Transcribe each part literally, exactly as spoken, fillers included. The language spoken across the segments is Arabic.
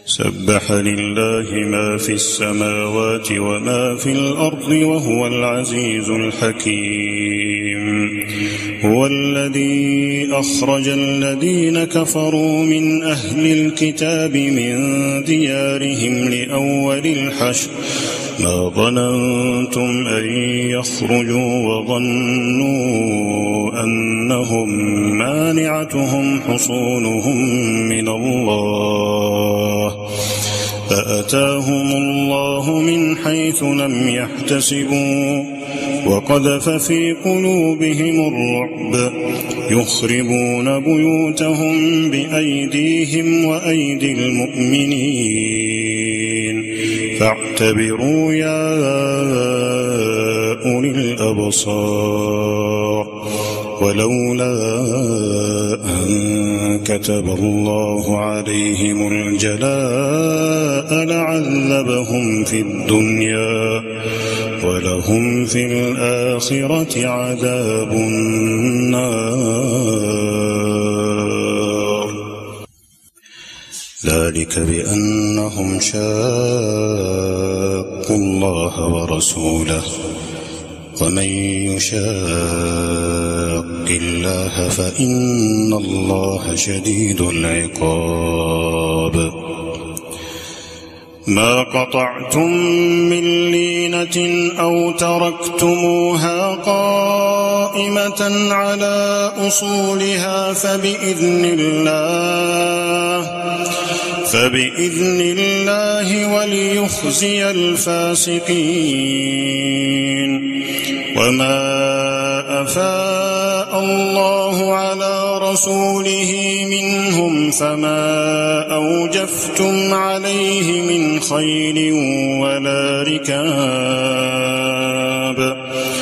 سبح لله ما في السماوات وما في الأرض وهو العزيز الحكيم. هو الذي أخرج الذين كفروا من أهل الكتاب من ديارهم لأول الحشر ما ظننتم أن يخرجوا وظنوا أنهم مانعتهم حصونهم من الله فأتاهم الله من حيث لم يحتسبوا وقذف في قلوبهم الرعب يخربون بيوتهم بأيديهم وأيدي المؤمنين فاعتبروا يا أولي الأبصار. ولولا أن كتب الله عليهم الجلاء لعذبهم في الدنيا ولهم في الآخرة عذاب النار. ذلك بأنهم شاقوا الله ورسوله ومن يشاق الله فإن الله شديد العقاب. ما قطعتم من لينة أو تركتموها قائمة على أصولها فبإذن الله فبإذن الله وليخزي الفاسقين. وما أفاء الله على رسوله منهم فما أوجفتم عليه من خيل ولا ركاب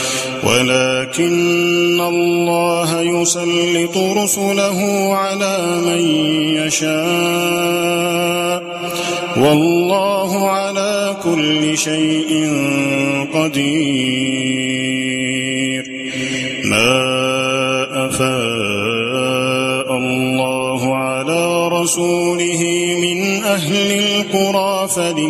ولكن الله يسلط رسله على من يشاء والله على كل شيء قدير. ما أفاء الله على رسوله من أهل القرى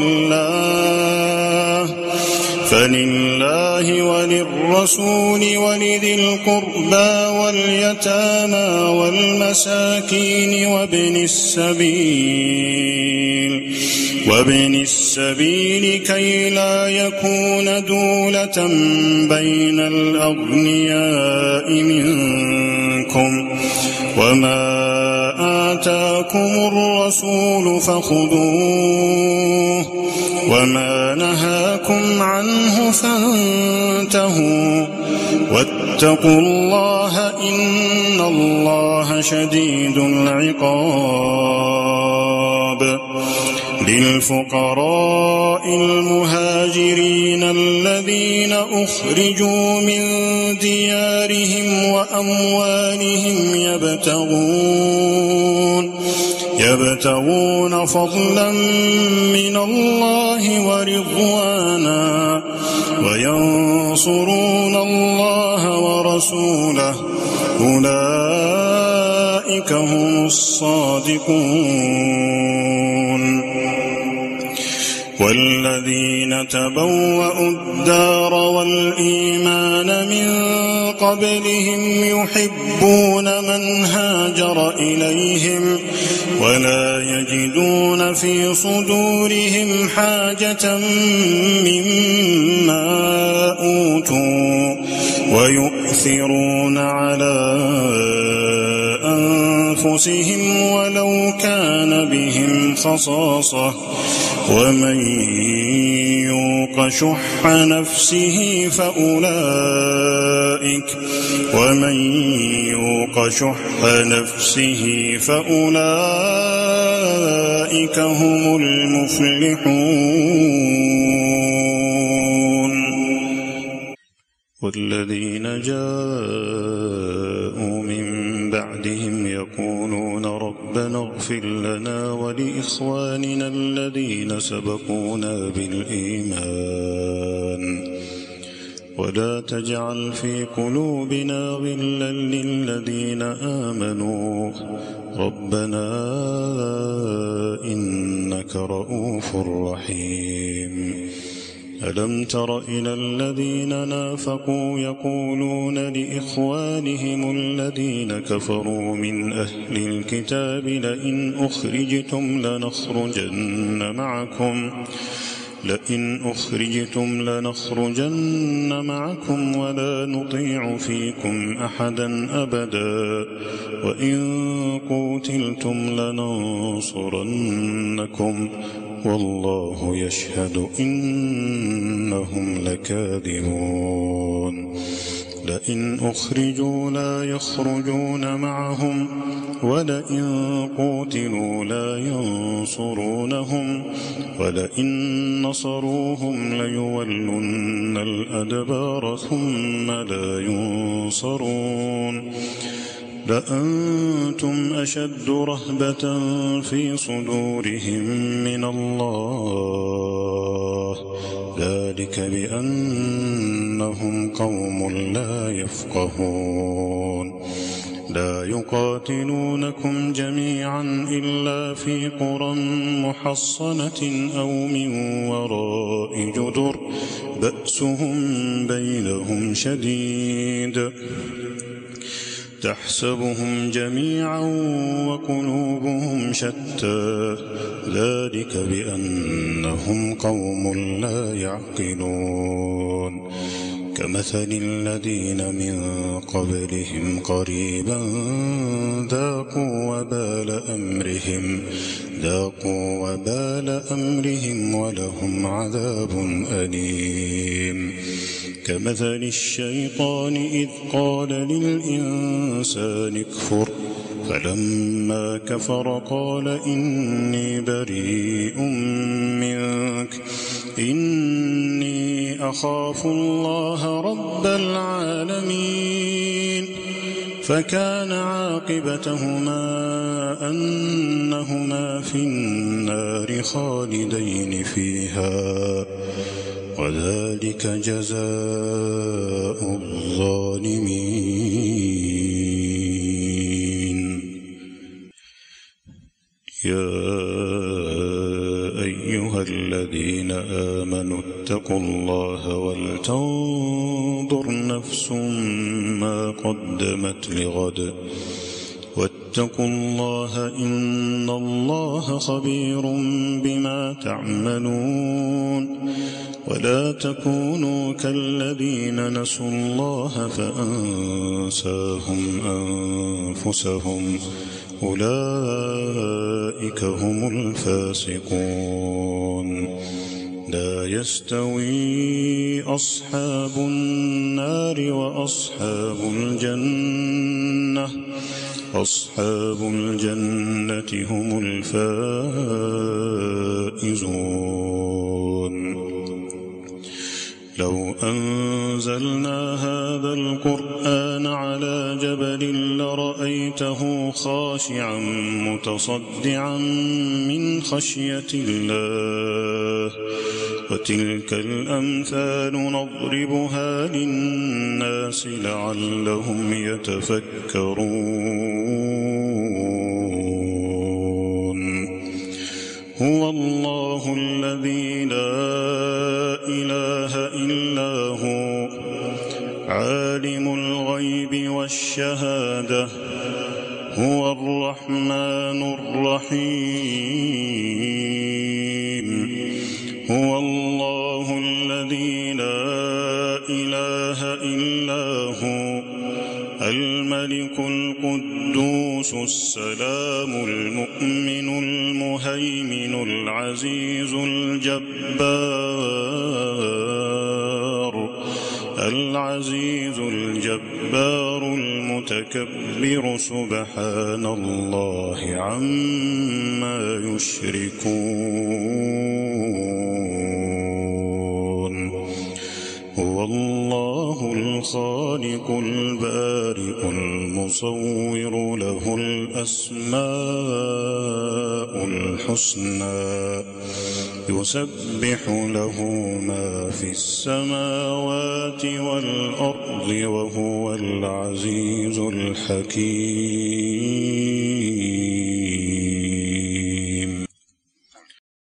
فلله فلله وللرسول ولذي القربى واليتامى والمساكين وابن السبيل وابن السبيل كي لا يكون دولة بين الأغنياء منكم. وما آتاكم الرسول فخذوه وما نهاكم عنه فانتهوا واتقوا الله إن الله شديد العقاب. للفقراء المهاجرين الذين أخرجوا من ديارهم وأموالهم يبتغون يبتغون فضلا من الله ورضوانا وينصرون الله ورسوله أولئك هم الصادقون. والذين تبوأوا الدار والإيمان من قبلهم يحبون من هاجر إليهم ولا يجدون في صدورهم حاجة مما أوتوا ويؤثرون على أنفسهم ولو كان بهم خصاصة ومن يوق شح نفسه فأولئك ومن يوق شح نفسه فأولئك هم المفلحون. والذين جاءوا من بعدهم يقولون ربنا اغفر لنا ولإخواننا الذين سبقونا بالإيمان ولا تجعل في قلوبنا غلا للذين آمنوا ربنا إنك رؤوف رحيم ألم تر إلى الذين نافقوا يقولون لإخوانهم الذين كفروا من أهل الكتاب لئن أخرجتم لنخرجن معكم لئن أخرجتم لنخرجن معكم ولا نطيع فيكم أحدا أبدا وإن قوتلتم لننصرنكم والله يشهد إنهم لكاذبون لئن أخرجوا لا يخرجون معهم ولئن قوتلوا لا ينصرونهم ولئن نصروهم ليولن الأدبار ثم لا ينصرون لأنتم أشد رهبة في صدورهم من الله ذلك بأنهم قوم لا يفقهون لا يقاتلونكم جميعا إلا في قرى محصنة أو من وراء جدر بأسهم بينهم شديد تحسبهم جميعا وقلوبهم شتى ذلك بأنهم قوم لا يعقلون كمثل الذين من قبلهم قريبا ذاقوا وبال أمرهم ذاقوا وبال أمرهم ولهم عذاب أليم كمثل الشيطان إذ قال للإنسان اكفر فلما كفر قال إني بريء منك إني أخاف الله رب العالمين فكان عاقبتهما أنهما في النار خالدين فيها وذلك جزاء الظالمين يا أيها الذين آمنوا اتقوا الله ولتنظر نفس ما قدمت لغد واتقوا الله إن الله خبير بما تعملون ولا تكونوا كالذين نسوا الله فأنساهم أنفسهم أولئك هم الفاسقون لا يستوي أصحاب النار وأصحاب الجنة أصحاب الجنة هم الفائزون لو أنزلنا هذا القرآن على جبل لرأيته خاشعا متصدعا من خشية الله وتلك الأمثال نضربها للناس لعلهم يتفكرون هو الله الذي لا إله إلا هو عالم الغيب والشهادة هو الرحمن الرحيم هو الله الذي لا إله إلا هو الملك القدوس السلام المؤمن المهيمن العزيز الجبار العزيز الجبار المتكبر سبحان الله عما يشركون هو الله الخالق البارئ المصور له الأسماء الحسنى يسبح له ما في السماوات والأرض وهو العزيز الحكيم